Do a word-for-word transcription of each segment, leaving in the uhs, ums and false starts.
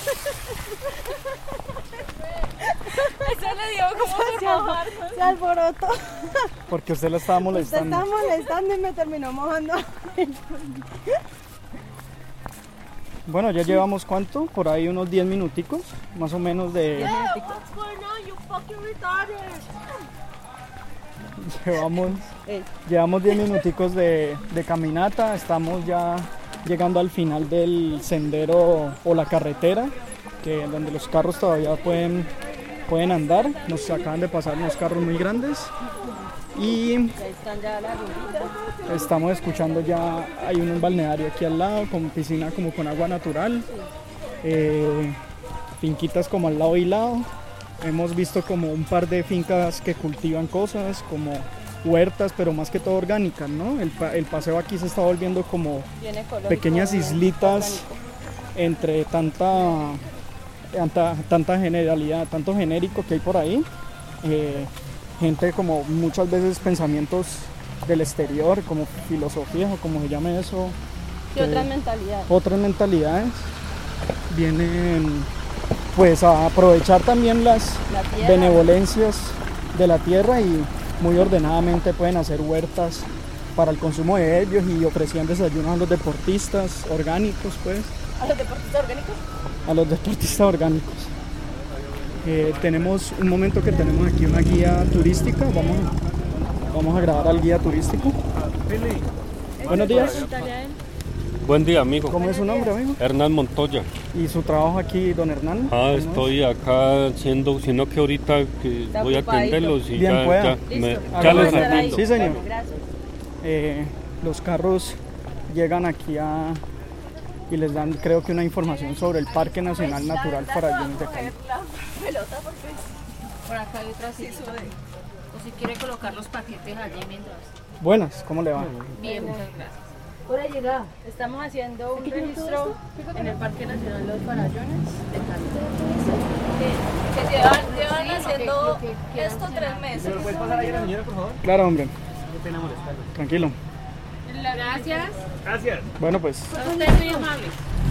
Eso le dio como por Se, albo- mojarnos. se alborotó. Porque usted la estaba Usted molestando. estaba molestando y me terminó mojando. Bueno, ya llevamos ¿cuánto? Por ahí unos diez minuticos, más o menos de... What's going on, you fucking retarded? Llevamos, Ey. llevamos diez minuticos de, de caminata, estamos ya llegando al final del sendero o la carretera, que donde los carros todavía pueden, pueden andar. Nos acaban de pasar unos carros muy grandes y Ahí están ya las rueditas. estamos escuchando ya, hay un balneario aquí al lado, con piscina como con agua natural, eh, finquitas como al lado y lado. Hemos visto como un par de fincas que cultivan cosas, como huertas, pero más que todo orgánicas, ¿no? El, pa- el paseo aquí se está volviendo como Bien ecológico, pequeñas bien islitas orgánico. entre tanta, tanta, tanta generalidad, tanto genérico que hay por ahí. Eh, gente como muchas veces pensamientos del exterior, como filosofía o como se llame eso. ¿Qué que- otra mentalidad? Otras mentalidades vienen pues a aprovechar también las La tierra. benevolencias de la tierra y muy ordenadamente pueden hacer huertas para el consumo de ellos y ofrecían desayunos a los deportistas orgánicos, pues, ¿A los deportistas orgánicos? a los deportistas orgánicos. Eh, tenemos un momento que tenemos aquí una guía turística, vamos, vamos a grabar al guía turístico. Buenos días, Pregúntale a él. Buen día, amigo. ¿cómo es su nombre, amigo? Hernán Montoya. ¿Y su trabajo aquí, don Hernán? Ah, ¿Cómo es? estoy acá haciendo, sino que ahorita que Está voy a ocupadito. atenderlos y Bien, ya, pueda. ya, Listo. me, Hágalo ya les estar ahí. atiendo. Sí, señor. Bueno, gracias. Eh, los carros llegan aquí a y les dan, creo que, una información sobre el Parque Nacional Natural Farallones de Cali. La pelota porque Por acá hay otra silla. O si quiere colocar los paquetes allí mientras. Buenas, ¿cómo le va? Bien, muchas gracias. Hola, llega. Estamos haciendo un registro en el Parque Nacional Los Farallones de Cali. que, que llevan, llevan Sí, lo que- haciendo lo que quieran esto cenar. tres meses. Claro, hombre. Tranquilo. Gracias. Bueno, pues, Son ustedes muy amables.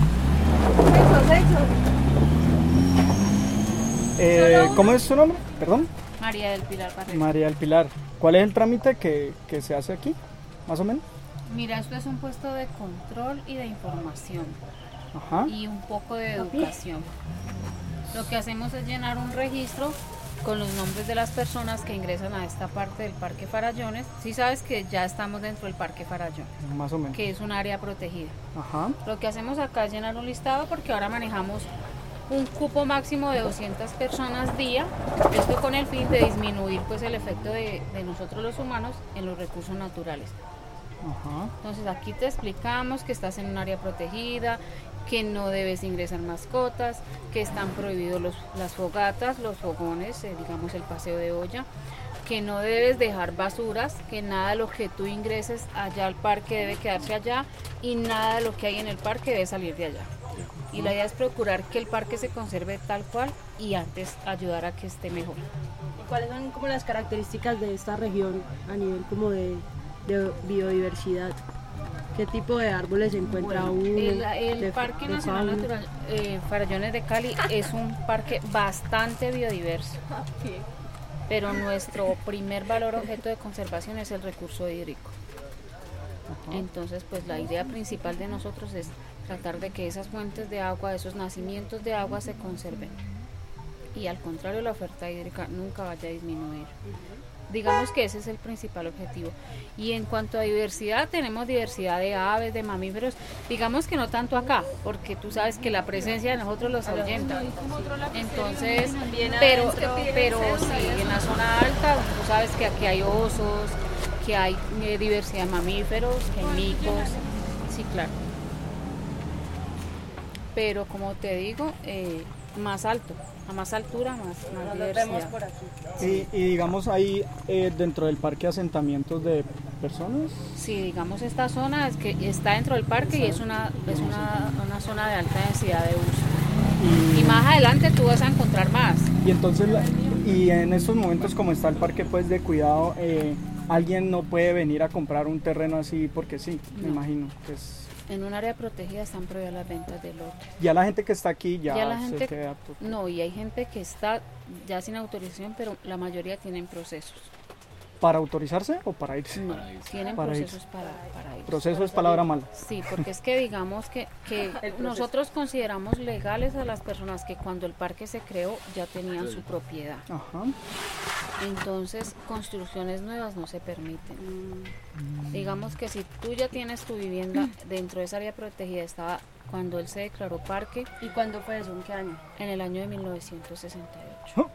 eh, ¿cómo es su nombre? Perdón. María del Pilar Barrera. María del Pilar. ¿Cuál es el trámite que, que se hace aquí? Más o menos. Mira, esto es un puesto de control y de información Ajá. y un poco de educación. Lo que hacemos es llenar un registro con los nombres de las personas que ingresan a esta parte del Parque Farallones. Sí sabes que ya estamos dentro del Parque Farallones, Más o menos. que es un área protegida. Ajá. Lo que hacemos acá es llenar un listado porque ahora manejamos un cupo máximo de doscientas personas día, esto con el fin de disminuir pues el efecto de, de nosotros los humanos en los recursos naturales. Ajá. Entonces aquí te explicamos que estás en un área protegida, que no debes ingresar mascotas, que están prohibidos los, las fogatas, los fogones, eh, digamos el paseo de olla, que no debes dejar basuras, que nada de lo que tú ingreses allá al parque debe quedarse allá y nada de lo que hay en el parque debe salir de allá. Y la idea es procurar que el parque se conserve tal cual y antes ayudar a que esté mejor. ¿Cuáles son como las características de esta región a nivel como de, de biodiversidad? ¿Qué tipo de árboles se encuentra Bueno, uno? el, el de- Parque de Nacional fauna? Natural eh, Farallones de Cali es un parque bastante biodiverso, pero nuestro primer valor objeto de conservación es el recurso hídrico. Entonces, pues la idea principal de nosotros es tratar de que esas fuentes de agua, esos nacimientos de agua se conserven. Y al contrario, la oferta hídrica nunca vaya a disminuir. Digamos que ese es el principal objetivo. Y en cuanto a diversidad, tenemos diversidad de aves, de mamíferos, digamos que no tanto acá, porque tú sabes que la presencia de nosotros los ahuyenta. Entonces, pero, pero sí, en la zona alta, tú sabes que aquí hay osos, que hay eh, diversidad de mamíferos, que hay micos, sí, claro. Pero como te digo, eh, más alto, a más altura, más, más Nos vemos diversidad. por aquí. Y, y digamos, hay eh, dentro del parque asentamientos de personas. Sí, digamos esta zona es que está dentro del parque y es una es una, una zona de alta densidad de uso. Y, Y más adelante tú vas a encontrar más. y entonces, la- y en estos momentos, como está el parque pues de cuidado, eh, alguien no puede venir a comprar un terreno así porque sí, me No. imagino que es En un área protegida están prohibidas las ventas de lote. Ya la gente que está aquí ya, Ya la se gente- queda to- No, y hay gente que está ya sin autorización, pero la mayoría tienen procesos. ¿Para autorizarse o para irse? No, tienen Para procesos para, para ir. Proceso es palabra mala. Sí, porque es que digamos que, que nosotros consideramos legales a las personas que cuando el parque se creó ya tenían su propiedad. Ajá. Entonces, construcciones nuevas no se permiten. Digamos que si tú ya tienes tu vivienda dentro de esa área protegida, estaba cuando él se declaró parque ¿Y cuándo fue eso? ¿En qué año? en el año de mil novecientos sesenta y ocho.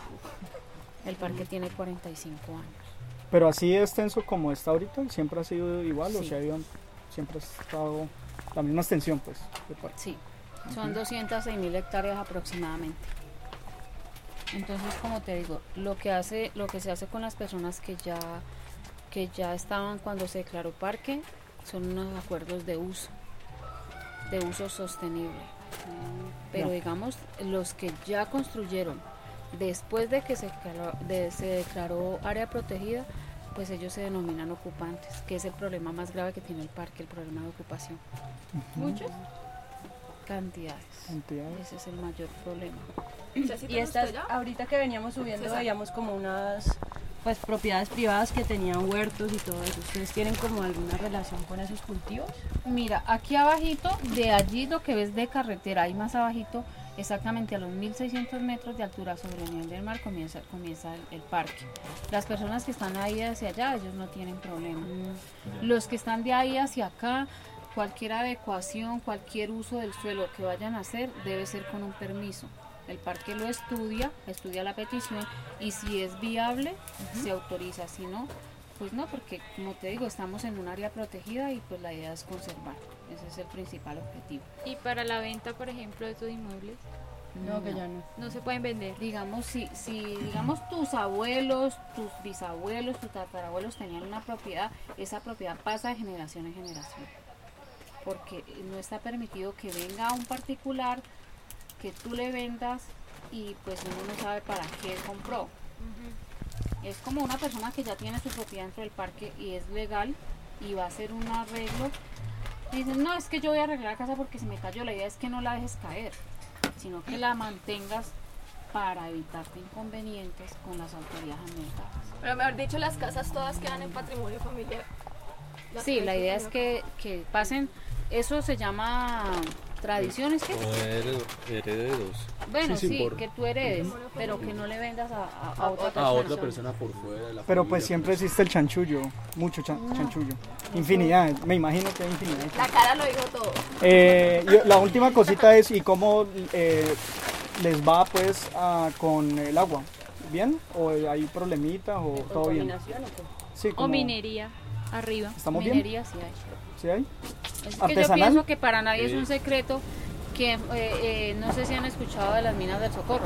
El parque tiene cuarenta y cinco años. Pero así extenso como está ahorita, siempre ha sido igual, o Sí. sea, iban- siempre ha estado la misma extensión, pues, de parque. Sí, son doscientas seis mil hectáreas aproximadamente. Entonces, como te digo, lo que hace, lo que se hace con las personas que ya, que ya estaban cuando se declaró parque, son unos acuerdos de uso, de uso sostenible. Pero Ya. digamos, los que ya construyeron después de que se declaró, de- se declaró área protegida, pues ellos se denominan ocupantes, que es el problema más grave que tiene el parque, el problema de ocupación. ¿Muchos? Cantidades. Cantidades. Ese es el mayor problema. O sea, ¿sí te Y estas, gustó ya? ahorita que veníamos subiendo, César. veíamos como unas pues propiedades privadas que tenían huertos y todo eso. ¿Ustedes tienen como alguna relación con esos cultivos? Mira, aquí abajito, de allí lo que ves de carretera, ahí más abajito, exactamente a los mil seiscientos metros de altura sobre el nivel del mar comienza, comienza el, el parque. Las personas que están ahí hacia allá, ellos no tienen problema. Los que están de ahí hacia acá, cualquier adecuación, cualquier uso del suelo que vayan a hacer, debe ser con un permiso. El parque lo estudia, estudia la petición y si es viable, se autoriza. Si no, pues no, porque como te digo, estamos en un área protegida y pues la idea es conservar. Ese es el principal objetivo. Y para la venta, por ejemplo, de estos inmuebles, No, que ya no. no se pueden vender. Digamos, si, si digamos tus abuelos, tus bisabuelos, tus tatarabuelos tenían una propiedad, esa propiedad pasa de generación en generación. Porque no está permitido que venga un particular, que tú le vendas y pues uno no sabe para qué compró. Es como una persona que ya tiene su propiedad dentro del parque y es legal y va a hacer un arreglo. Y dicen, no, es que yo voy a arreglar la casa porque se me cayó. La idea es que no la dejes caer, sino que la mantengas para evitarte inconvenientes con las autoridades ambientales. Pero mejor dicho, las casas todas quedan en patrimonio familiar. Las Sí, que la hay idea es patrimonio que, que pasen, eso se llama tradiciones, ¿qué? O hered- herederos. Bueno, Sí, sí, sí, por- que tú heredes, pero que no le vendas a, a- a otra persona. A otra persona por fuera de la Pero familia, pues siempre existe el chanchullo, mucho chan- chanchullo. Infinidad, me imagino que hay infinidad. La cara lo dijo todo. Eh, yo- la última cosita es, ¿y cómo eh, les va pues a- con el agua? ¿Bien? ¿O hay problemitas o todo bien? ¿Contaminación o qué? Sí, O como- minería, arriba. ¿Estamos bien? Minería sí hay. ¿Sí hay? Es que yo ¿Artesanal? pienso que para nadie es Sí. un secreto que eh, eh, no sé si han escuchado de las minas del Socorro.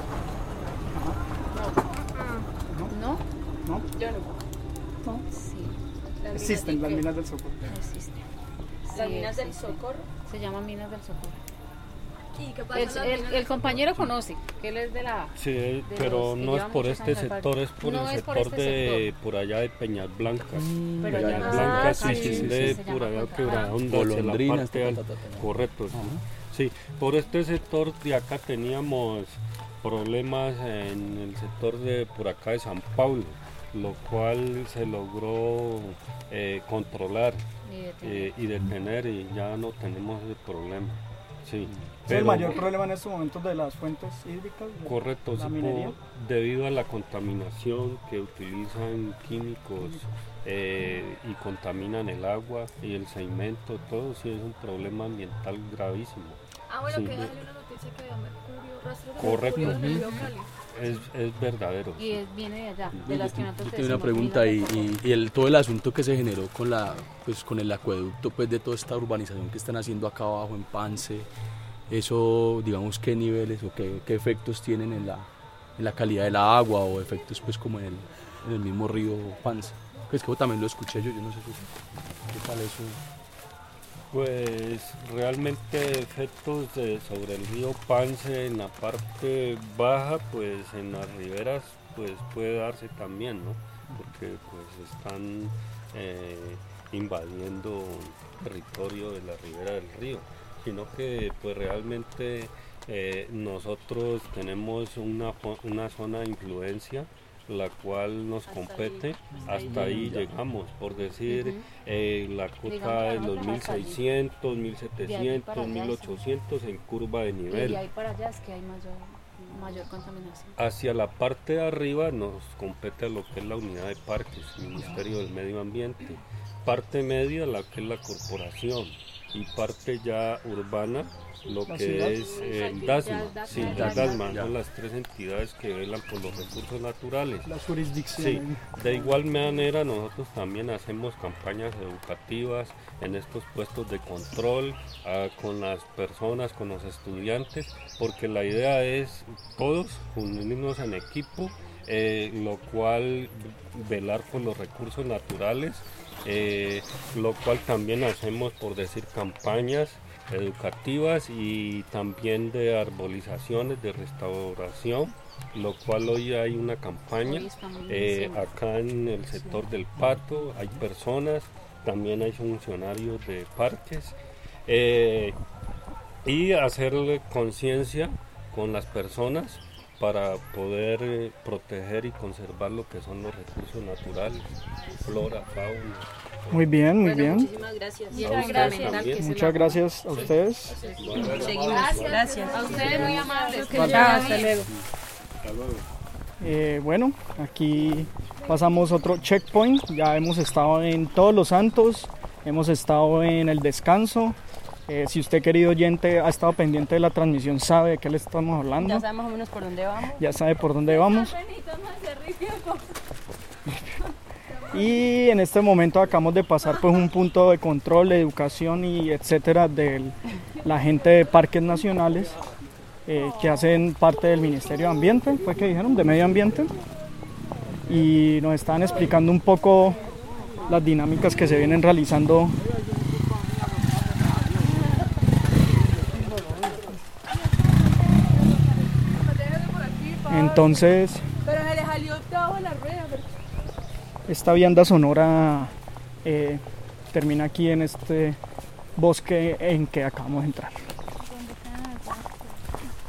¿No? ¿No? Yo no. Sí, Las minas Existen de las qué? minas del Socorro. existen. Las Sí, minas del existen. Socorro. Se llaman minas del Socorro. ¿Y qué pasa? El, en las el- minas el del compañero conoce, que él es de la... Sí, de pero los que no es llevan por muchos este años al sector, parque. es por No el es por sector este de sector. por allá de Peñas Blancas. Pero Peñas ya Ah, Blancas sí, y sí, sí, de se por llama allá Blancas. Quebradonda hacia la Golondrinas, parte ta, alta. ta, ta, ta, ta. Correcto. Sí, por este sector de acá teníamos problemas en el sector de por acá de San Pablo, lo cual se logró eh, controlar Y de eh, y detener y ya no tenemos ese problema. Sí, Es el mayor problema en estos momentos de las fuentes hídricas. de correcto, La sí, minería. por- debido a la contaminación que utilizan químicos eh, y contaminan el agua y el cemento, todo sí es un problema ambiental gravísimo. Ah, bueno, Sí. que déjale una noticia que había mercurio, rastros de Correcto. mercurio en el río Cali. Es, es verdadero. Y es- viene de allá, de las que nosotros Yo tengo una decimos pregunta y, minas del y- y el, todo el asunto que se generó con la pues con el acueducto pues de toda esta urbanización que están haciendo acá abajo en Pance, eso digamos qué niveles o qué, qué efectos tienen en la, en la calidad del agua o efectos pues como en el, en el mismo río Pance. Pues que también lo escuché yo, yo no sé si- qué tal eso. Pues realmente efectos de- sobre el río Pance en la parte baja, pues en las riberas pues puede darse también, ¿no? Porque pues están eh, invadiendo territorio de la ribera del río, sino que pues realmente eh, nosotros tenemos una, una zona de influencia la cual nos compete, hasta ahí llegamos, por decir, uh-huh. eh, la cota de los mil seiscientos, mil setecientos, mil ochocientos en curva de nivel. Y ahí para allá es que hay mayor, mayor contaminación. Hacia la parte de arriba nos compete a lo que es la unidad de parques, el Ministerio del Medio Ambiente, parte media la que es la corporación y parte ya urbana lo que es eh, DASMA, sí, la DASMA, son las tres entidades que velan por los recursos naturales. La jurisdicción. Sí, de igual manera nosotros también hacemos campañas educativas en estos puestos de control uh, con las personas, con los estudiantes, porque la idea es todos unirnos en equipo, eh, lo cual velar por los recursos naturales, eh, lo cual también hacemos, por decir, campañas educativas y también de arbolizaciones, de restauración, lo cual hoy hay una campaña eh, acá en el sector del Pato, hay personas, también hay funcionarios de parques, eh, y hacerle conciencia con las personas para poder eh, proteger y conservar lo que son los recursos naturales, flora, fauna. Muy bien, muy bueno, bien. Muchísimas gracias. Muchas gracias. Muchas gracias a ustedes. Seguimos. Gracias. Gracias. A ustedes muy amables. Que Vale, les vaya hasta bien. luego. Hasta luego. Eh, bueno, aquí pasamos otro checkpoint. Ya hemos estado en Todos los Santos, hemos estado en el descanso. Eh, si usted, querido oyente, ha estado pendiente de la transmisión, sabe de qué le estamos hablando. Ya sabemos más o menos por dónde vamos. Ya sabe por dónde vamos. Y en este momento acabamos de pasar pues un punto de control, de educación y etcétera de la gente de parques nacionales eh, que hacen parte del Ministerio de Ambiente, fue que dijeron, de Medio Ambiente, y nos estaban explicando un poco las dinámicas que se vienen realizando. Entonces, Pero se le salió trabajo en la rueda. esta vianda sonora eh, termina aquí en este bosque en que acabamos de entrar.